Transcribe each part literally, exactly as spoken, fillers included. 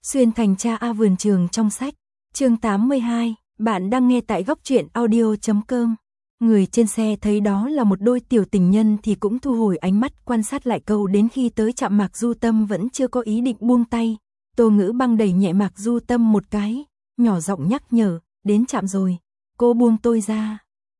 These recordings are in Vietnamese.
Xuyên thành cha A vườn trường trong sách. Chương tám mươi hai, bạn đang nghe tại góc truyện audio chấm com. Người trên xe thấy đó là một đôi tiểu tình nhân thì cũng thu hồi ánh mắt quan sát lại câu đến khi tới trạm Mạc Du Tâm vẫn chưa có ý định buông tay. Tô Ngữ Băng đẩy nhẹ Mạc Du Tâm một cái, nhỏ giọng nhắc nhở, đến trạm rồi, cô buông tôi ra.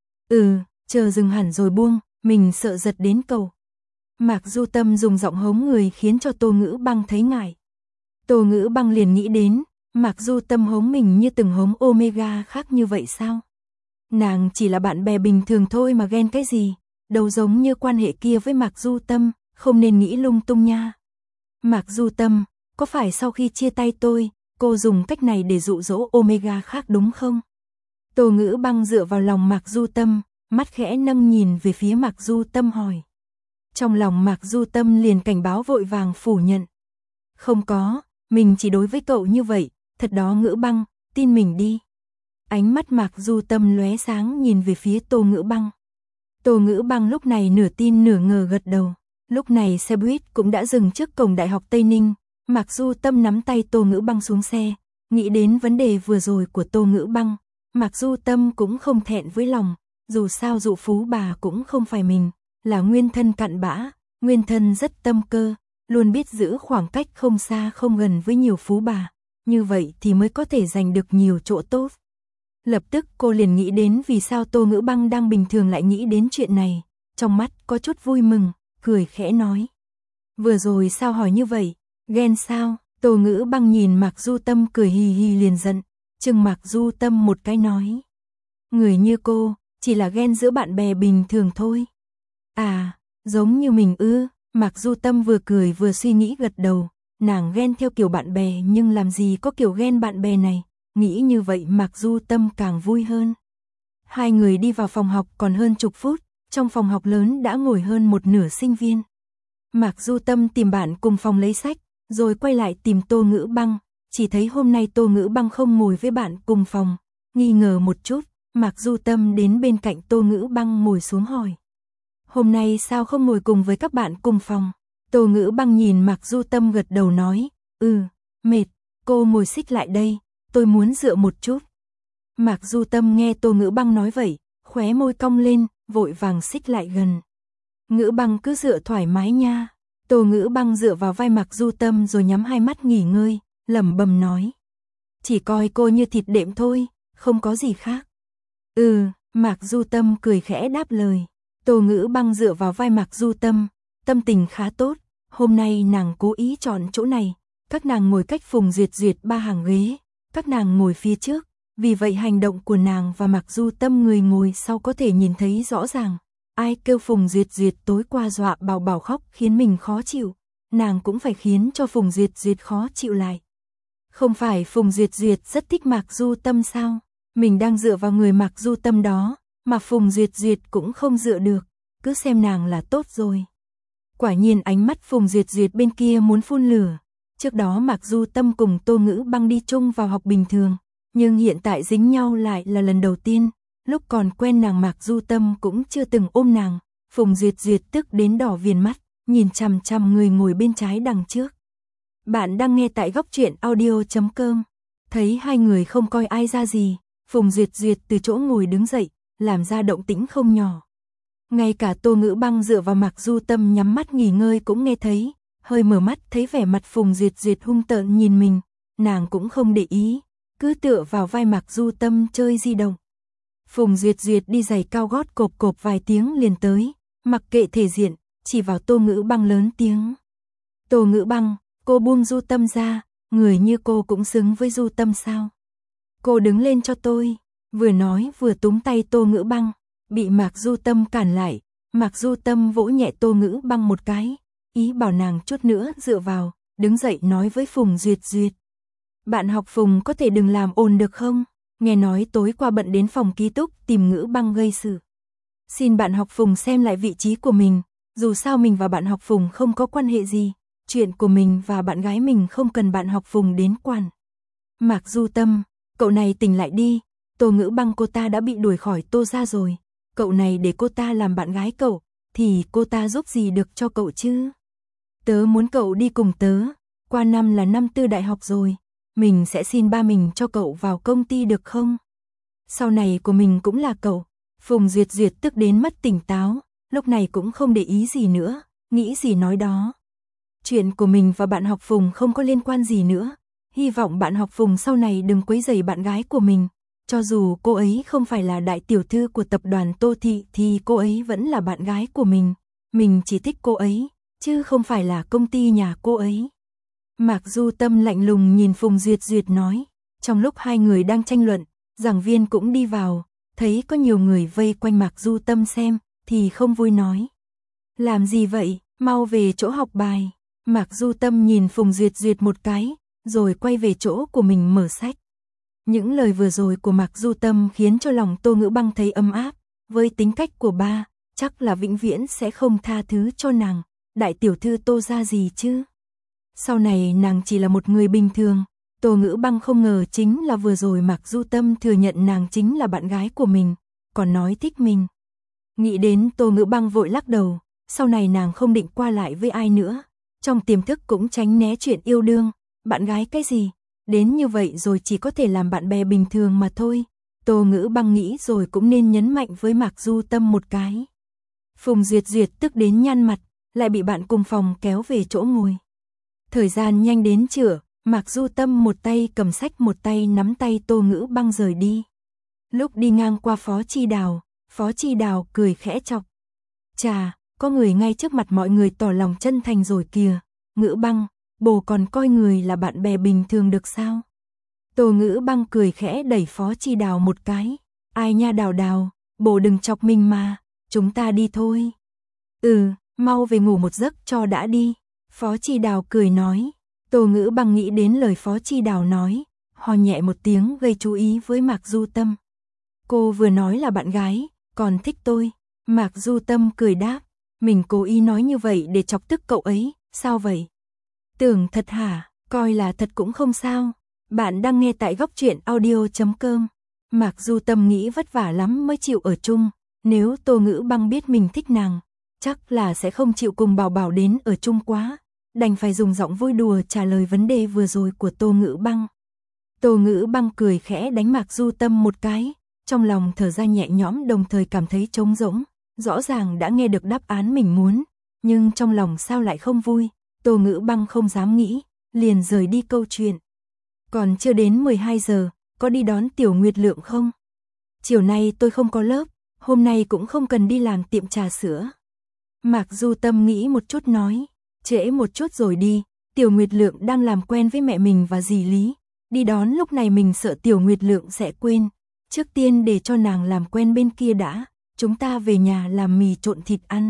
Ừ, chờ dừng hẳn rồi buông, mình sợ giật đến cầu. Mạc Du Tâm dùng giọng hống người khiến cho Tô Ngữ Băng thấy ngại. Tô Ngữ Băng liền nghĩ đến, Mạc Du Tâm hống mình như từng hống Omega khác như vậy sao? Nàng chỉ là bạn bè bình thường thôi mà ghen cái gì, đâu giống như quan hệ kia với Mạc Du Tâm, không nên nghĩ lung tung nha. Mạc Du Tâm, có phải sau khi chia tay tôi, cô dùng cách này để dụ dỗ Omega khác đúng không? Tô Ngữ Băng dựa vào lòng Mạc Du Tâm, mắt khẽ nâng nhìn về phía Mạc Du Tâm hỏi. Trong lòng Mạc Du Tâm liền cảnh báo vội vàng phủ nhận. Không có, mình chỉ đối với cậu như vậy, thật đó Ngữ Băng, tin mình đi. Ánh mắt Mạc Du Tâm lóe sáng nhìn về phía Tô Ngữ Băng. Tô Ngữ Băng lúc này nửa tin nửa ngờ gật đầu. Lúc này xe buýt cũng đã dừng trước cổng Đại học Tây Ninh. Mạc Du Tâm nắm tay Tô Ngữ Băng xuống xe, nghĩ đến vấn đề vừa rồi của Tô Ngữ Băng. Mạc Du Tâm cũng không thẹn với lòng, dù sao dụ phú bà cũng không phải mình, là nguyên thân cặn bã, nguyên thân rất tâm cơ, luôn biết giữ khoảng cách không xa không gần với nhiều phú bà, như vậy thì mới có thể giành được nhiều chỗ tốt. Lập tức cô liền nghĩ đến vì sao Tô Ngữ Băng đang bình thường lại nghĩ đến chuyện này, trong mắt có chút vui mừng, cười khẽ nói. Vừa rồi sao hỏi như vậy, ghen sao? Tô Ngữ Băng nhìn Mạc Du Tâm cười hì hì liền giận, chừng Mạc Du Tâm một cái nói. Người như cô, chỉ là ghen giữa bạn bè bình thường thôi. À, giống như mình ư? Mạc Du Tâm vừa cười vừa suy nghĩ gật đầu, nàng ghen theo kiểu bạn bè nhưng làm gì có kiểu ghen bạn bè này, nghĩ như vậy Mạc Du Tâm càng vui hơn. Hai người đi vào phòng học còn hơn chục phút, trong phòng học lớn đã ngồi hơn một nửa sinh viên. Mạc Du Tâm tìm bạn cùng phòng lấy sách, rồi quay lại tìm Tô Ngữ Băng, chỉ thấy hôm nay Tô Ngữ Băng không ngồi với bạn cùng phòng, nghi ngờ một chút, Mạc Du Tâm đến bên cạnh Tô Ngữ Băng ngồi xuống hỏi. Hôm nay sao không ngồi cùng với các bạn cùng phòng? Tô Ngữ Băng nhìn Mạc Du Tâm gật đầu nói, ừ, mệt, cô ngồi xích lại đây, tôi muốn dựa một chút. Mạc Du Tâm nghe Tô Ngữ Băng nói vậy, khóe môi cong lên, vội vàng xích lại gần. Ngữ Băng cứ dựa thoải mái nha. Tô Ngữ Băng dựa vào vai Mạc Du Tâm rồi nhắm hai mắt nghỉ ngơi, lẩm bẩm nói. Chỉ coi cô như thịt đệm thôi, không có gì khác. Ừ, Mạc Du Tâm cười khẽ đáp lời. Tô Ngữ Băng dựa vào vai Mạc Du Tâm, tâm tình khá tốt, hôm nay nàng cố ý chọn chỗ này, các nàng ngồi cách Phùng Duyệt Duyệt ba hàng ghế, các nàng ngồi phía trước, vì vậy hành động của nàng và Mạc Du Tâm người ngồi sau có thể nhìn thấy rõ ràng. Ai kêu Phùng Duyệt Duyệt tối qua dọa Bảo Bảo khóc khiến mình khó chịu, nàng cũng phải khiến cho Phùng Duyệt Duyệt khó chịu lại. Không phải Phùng Duyệt Duyệt rất thích Mạc Du Tâm sao? Mình đang dựa vào người Mạc Du Tâm đó, mà Phùng Duyệt Duyệt cũng không dựa được, cứ xem nàng là tốt rồi. Quả nhiên ánh mắt Phùng Duyệt Duyệt bên kia muốn phun lửa. Trước đó Mạc Du Tâm cùng Tô Ngữ Băng đi chung vào học bình thường, nhưng hiện tại dính nhau lại là lần đầu tiên. Lúc còn quen nàng Mạc Du Tâm cũng chưa từng ôm nàng, Phùng Duyệt Duyệt tức đến đỏ viền mắt, nhìn chằm chằm người ngồi bên trái đằng trước. Bạn đang nghe tại góc truyện audio chấm com. Thấy hai người không coi ai ra gì, Phùng Duyệt Duyệt từ chỗ ngồi đứng dậy, làm ra động tĩnh không nhỏ. Ngay cả Tô Ngữ Băng dựa vào Mạc Du Tâm nhắm mắt nghỉ ngơi cũng nghe thấy, hơi mở mắt thấy vẻ mặt Phùng Duyệt Duyệt hung tợn nhìn mình, nàng cũng không để ý, cứ tựa vào vai Mạc Du Tâm chơi di động. Phùng Duyệt Duyệt đi giày cao gót cộp cộp vài tiếng liền tới, mặc kệ thể diện, chỉ vào Tô Ngữ Băng lớn tiếng. Tô Ngữ Băng, cô buông Du Tâm ra, người như cô cũng xứng với Du Tâm sao? Cô đứng lên cho tôi, vừa nói vừa túm tay Tô Ngữ Băng, bị Mạc Du Tâm cản lại, Mạc Du Tâm vỗ nhẹ Tô Ngữ Băng một cái, ý bảo nàng chút nữa dựa vào, đứng dậy nói với Phùng Duyệt Duyệt. Bạn học Phùng có thể đừng làm ồn được không? Nghe nói tối qua bận đến phòng ký túc tìm Ngữ Băng gây sự. Xin bạn học Phùng xem lại vị trí của mình, dù sao mình và bạn học Phùng không có quan hệ gì, chuyện của mình và bạn gái mình không cần bạn học Phùng đến quản. Mạc Du Tâm, cậu này tỉnh lại đi, Tô Ngữ Băng cô ta đã bị đuổi khỏi Tô gia rồi, cậu này để cô ta làm bạn gái cậu, thì cô ta giúp gì được cho cậu chứ? Tớ muốn cậu đi cùng tớ, qua năm là năm tư đại học rồi, mình sẽ xin ba mình cho cậu vào công ty được không? Sau này của mình cũng là cậu. Phùng Duyệt Duyệt tức đến mất tỉnh táo, lúc này cũng không để ý gì nữa, nghĩ gì nói đó. Chuyện của mình và bạn học Phùng không có liên quan gì nữa, hy vọng bạn học Phùng sau này đừng quấy rầy bạn gái của mình. Cho dù cô ấy không phải là đại tiểu thư của tập đoàn Tô Thị thì cô ấy vẫn là bạn gái của mình, mình chỉ thích cô ấy, chứ không phải là công ty nhà cô ấy. Mạc Du Tâm lạnh lùng nhìn Phùng Duyệt Duyệt nói, trong lúc hai người đang tranh luận, giảng viên cũng đi vào, thấy có nhiều người vây quanh Mạc Du Tâm xem, thì không vui nói. Làm gì vậy, mau về chỗ học bài. Mạc Du Tâm nhìn Phùng Duyệt Duyệt một cái, rồi quay về chỗ của mình mở sách. Những lời vừa rồi của Mạc Du Tâm khiến cho lòng Tô Ngữ Băng thấy ấm áp, với tính cách của ba, chắc là vĩnh viễn sẽ không tha thứ cho nàng, đại tiểu thư Tô ra gì chứ. Sau này nàng chỉ là một người bình thường, Tô Ngữ Băng không ngờ chính là vừa rồi Mạc Du Tâm thừa nhận nàng chính là bạn gái của mình, còn nói thích mình. Nghĩ đến Tô Ngữ Băng vội lắc đầu, sau này nàng không định qua lại với ai nữa, trong tiềm thức cũng tránh né chuyện yêu đương, bạn gái cái gì, đến như vậy rồi chỉ có thể làm bạn bè bình thường mà thôi. Tô Ngữ Băng nghĩ rồi cũng nên nhấn mạnh với Mạc Du Tâm một cái. Phùng Duyệt Duyệt tức đến nhăn mặt, lại bị bạn cùng phòng kéo về chỗ ngồi. Thời gian nhanh đến trưa, Mạc Du Tâm một tay cầm sách một tay nắm tay Tô Ngữ Băng rời đi. Lúc đi ngang qua Phó Chi Đào, Phó Chi Đào cười khẽ chọc. Chà, có người ngay trước mặt mọi người tỏ lòng chân thành rồi kìa, Ngữ Băng, bồ còn coi người là bạn bè bình thường được sao? Tô Ngữ Băng cười khẽ đẩy Phó Chi Đào một cái. Ai nha Đào Đào, bồ đừng chọc mình mà, chúng ta đi thôi. Ừ, mau về ngủ một giấc cho đã đi. Phó Chi Đào cười nói. Tô Ngữ Băng nghĩ đến lời Phó Chi Đào nói, ho nhẹ một tiếng gây chú ý với Mạc Du Tâm. Cô vừa nói là bạn gái, còn thích tôi. Mạc Du Tâm cười đáp, mình cố ý nói như vậy để chọc tức cậu ấy, sao vậy? Tưởng thật hả, coi là thật cũng không sao. Bạn đang nghe tại góc truyện audio chấm com. Mạc Du Tâm nghĩ vất vả lắm mới chịu ở chung, nếu Tô Ngữ Băng biết mình thích nàng, chắc là sẽ không chịu cùng Bảo Bảo đến ở chung quá, đành phải dùng giọng vui đùa trả lời vấn đề vừa rồi của Tô Ngữ Băng. Tô Ngữ Băng cười khẽ đánh Mạc Du Tâm một cái, trong lòng thở ra nhẹ nhõm đồng thời cảm thấy trống rỗng, rõ ràng đã nghe được đáp án mình muốn, nhưng trong lòng sao lại không vui. Tô Ngữ Băng không dám nghĩ, liền rời đi câu chuyện. Còn chưa đến mười hai giờ, có đi đón Tiểu Nguyệt Lượng không? Chiều nay tôi không có lớp, hôm nay cũng không cần đi làm tiệm trà sữa. Mạc Du Tâm nghĩ một chút nói, trễ một chút rồi đi, Tiểu Nguyệt Lượng đang làm quen với mẹ mình và dì Lý. Đi đón lúc này mình sợ Tiểu Nguyệt Lượng sẽ quên, trước tiên để cho nàng làm quen bên kia đã, chúng ta về nhà làm mì trộn thịt ăn.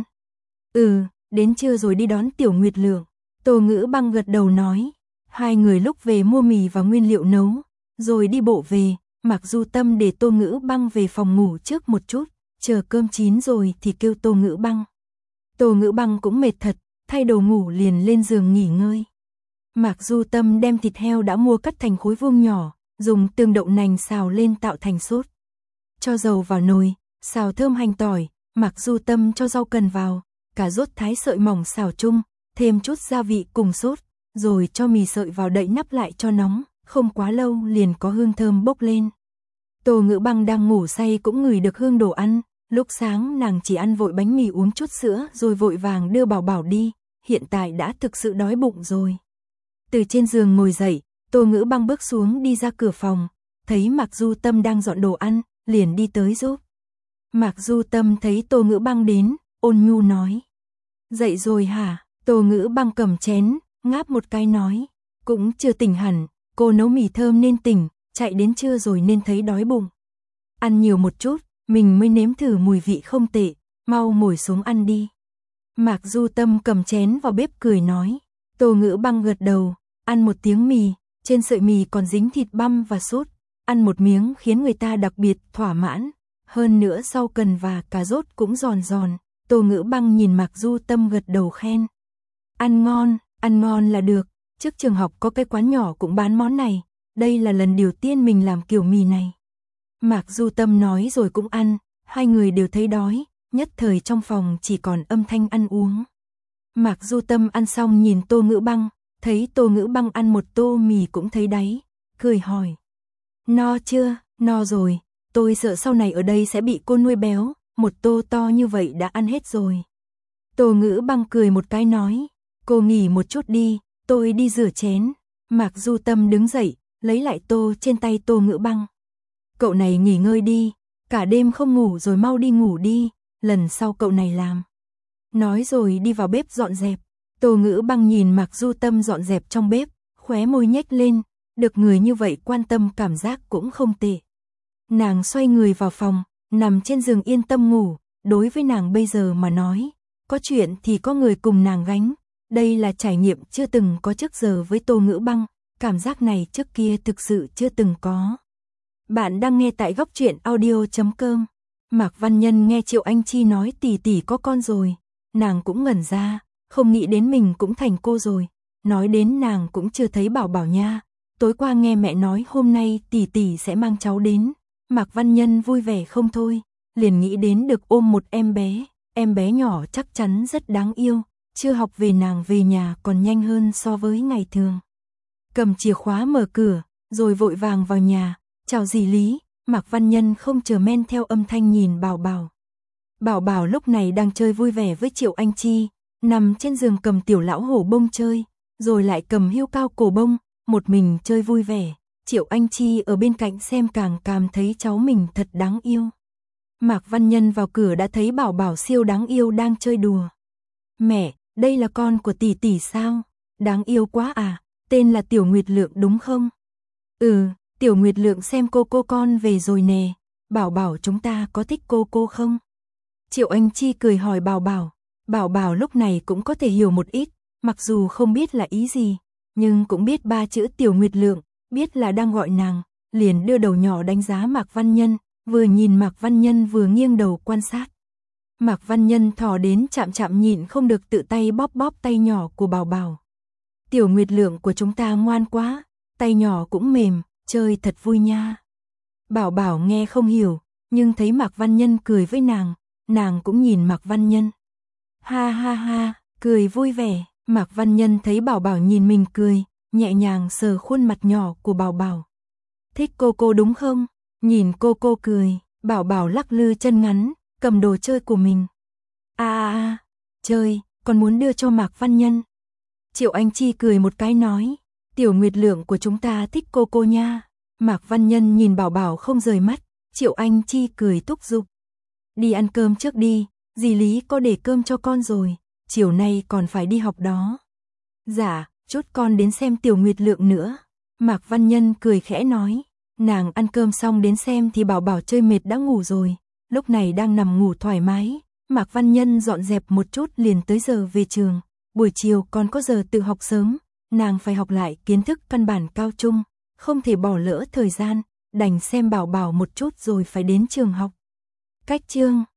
Ừ, đến trưa rồi đi đón Tiểu Nguyệt Lượng. Tô Ngữ Băng gật đầu nói. Hai người lúc về mua mì và nguyên liệu nấu, rồi đi bộ về. Mạc Du Tâm để Tô Ngữ Băng về phòng ngủ trước một chút, chờ cơm chín rồi thì kêu Tô Ngữ Băng. Tô Ngữ Băng cũng mệt thật, thay đồ ngủ liền lên giường nghỉ ngơi. Mạc Du Tâm đem thịt heo đã mua cắt thành khối vuông nhỏ, dùng tương đậu nành xào lên tạo thành sốt. Cho dầu vào nồi, xào thơm hành tỏi, Mạc Du Tâm cho rau cần vào, cà rốt thái sợi mỏng xào chung, thêm chút gia vị cùng sốt, rồi cho mì sợi vào đậy nắp lại cho nóng, không quá lâu liền có hương thơm bốc lên. Tô Ngữ Băng đang ngủ say cũng ngửi được hương đồ ăn, lúc sáng nàng chỉ ăn vội bánh mì uống chút sữa rồi vội vàng đưa Bảo Bảo đi, hiện tại đã thực sự đói bụng rồi. Từ trên giường ngồi dậy, Tô Ngữ Băng bước xuống đi ra cửa phòng, thấy Mạc Du Tâm đang dọn đồ ăn, liền đi tới giúp. Mạc Du Tâm thấy Tô Ngữ Băng đến, ôn nhu nói. Dậy rồi hả? Tô Ngữ Băng cầm chén, ngáp một cái nói. Cũng chưa tỉnh hẳn, cô nấu mì thơm nên tỉnh, chạy đến trưa rồi nên thấy đói bụng. Ăn nhiều một chút, mình mới nếm thử mùi vị không tệ, mau ngồi xuống ăn đi. Mạc Du Tâm cầm chén vào bếp cười nói. Tô Ngữ Băng gật đầu, ăn một tiếng mì, trên sợi mì còn dính thịt băm và sốt, ăn một miếng khiến người ta đặc biệt thỏa mãn, hơn nữa rau cần và cà rốt cũng giòn giòn. Tô Ngữ Băng nhìn Mạc Du Tâm gật đầu khen. Ăn ngon, ăn ngon là được, trước trường học có cái quán nhỏ cũng bán món này, đây là lần đầu tiên mình làm kiểu mì này. Mạc Du Tâm nói rồi cũng ăn, hai người đều thấy đói, nhất thời trong phòng chỉ còn âm thanh ăn uống. Mạc Du Tâm ăn xong nhìn Tô Ngữ Băng, thấy Tô Ngữ Băng ăn một tô mì cũng thấy đáy, cười hỏi. No chưa? No rồi, tôi sợ sau này ở đây sẽ bị cô nuôi béo, một tô to như vậy đã ăn hết rồi. Tô Ngữ Băng cười một cái nói, cô nghỉ một chút đi, tôi đi rửa chén. Mạc Du Tâm đứng dậy, lấy lại tô trên tay Tô Ngữ Băng. Cậu này nghỉ ngơi đi, cả đêm không ngủ rồi mau đi ngủ đi, lần sau cậu này làm. Nói rồi đi vào bếp dọn dẹp. Tô Ngữ Băng nhìn Mạc Du Tâm dọn dẹp trong bếp, khóe môi nhếch lên, được người như vậy quan tâm cảm giác cũng không tệ. Nàng xoay người vào phòng, nằm trên giường yên tâm ngủ, đối với nàng bây giờ mà nói, có chuyện thì có người cùng nàng gánh, đây là trải nghiệm chưa từng có trước giờ với Tô Ngữ Băng, cảm giác này trước kia thực sự chưa từng có. Bạn đang nghe tại góc truyện audio chấm com. Mạc Văn Nhân nghe Triệu Anh Chi nói tỷ tỷ có con rồi, nàng cũng ngẩn ra, không nghĩ đến mình cũng thành cô rồi. Nói đến nàng cũng chưa thấy Bảo Bảo nha, tối qua nghe mẹ nói hôm nay tỷ tỷ sẽ mang cháu đến. Mạc Văn Nhân vui vẻ không thôi, liền nghĩ đến được ôm một em bé, em bé nhỏ chắc chắn rất đáng yêu, chưa học về nàng về nhà còn nhanh hơn so với ngày thường. Cầm chìa khóa mở cửa, rồi vội vàng vào nhà, chào dì Lý. Mạc Văn Nhân không chờ men theo âm thanh nhìn Bảo Bảo. Bảo Bảo lúc này đang chơi vui vẻ với Triệu Anh Chi, nằm trên giường cầm tiểu lão hổ bông chơi, rồi lại cầm hươu cao cổ bông, một mình chơi vui vẻ. Triệu Anh Chi ở bên cạnh xem càng cảm thấy cháu mình thật đáng yêu. Mạc Văn Nhân vào cửa đã thấy Bảo Bảo siêu đáng yêu đang chơi đùa. Mẹ, đây là con của tỷ tỷ sao? Đáng yêu quá à, tên là Tiểu Nguyệt Lượng đúng không? Ừ, Tiểu Nguyệt Lượng xem cô cô con về rồi nè, Bảo Bảo chúng ta có thích cô cô không? Triệu Anh Chi cười hỏi Bảo Bảo, Bảo Bảo lúc này cũng có thể hiểu một ít, mặc dù không biết là ý gì, nhưng cũng biết ba chữ Tiểu Nguyệt Lượng, biết là đang gọi nàng, liền đưa đầu nhỏ đánh giá Mạc Văn Nhân, vừa nhìn Mạc Văn Nhân vừa nghiêng đầu quan sát. Mạc Văn Nhân thò đến chạm chạm nhịn không được tự tay bóp bóp tay nhỏ của Bảo Bảo. Tiểu Nguyệt Lượng của chúng ta ngoan quá, tay nhỏ cũng mềm, chơi thật vui nha. Bảo Bảo nghe không hiểu, nhưng thấy Mạc Văn Nhân cười với nàng, nàng cũng nhìn Mạc Văn Nhân. Ha ha ha, cười vui vẻ, Mạc Văn Nhân thấy Bảo Bảo nhìn mình cười, nhẹ nhàng sờ khuôn mặt nhỏ của Bảo Bảo. Thích cô cô đúng không? Nhìn cô cô cười, Bảo Bảo lắc lư chân ngắn, cầm đồ chơi của mình. À à à, chơi, còn muốn đưa cho Mạc Văn Nhân. Triệu Anh Chi cười một cái nói, Tiểu Nguyệt Lượng của chúng ta thích cô cô nha. Mạc Văn Nhân nhìn Bảo Bảo không rời mắt, Triệu Anh Chi cười thúc giục. Đi ăn cơm trước đi, dì Lý có để cơm cho con rồi, chiều nay còn phải đi học đó. Dạ, chút con đến xem Tiểu Nguyệt Lượng nữa. Mạc Văn Nhân cười khẽ nói, nàng ăn cơm xong đến xem thì Bảo Bảo chơi mệt đã ngủ rồi, lúc này đang nằm ngủ thoải mái. Mạc Văn Nhân dọn dẹp một chút liền tới giờ về trường, buổi chiều còn có giờ tự học sớm, nàng phải học lại kiến thức căn bản cao trung, không thể bỏ lỡ thời gian, đành xem Bảo Bảo một chút rồi phải đến trường học. Cách chương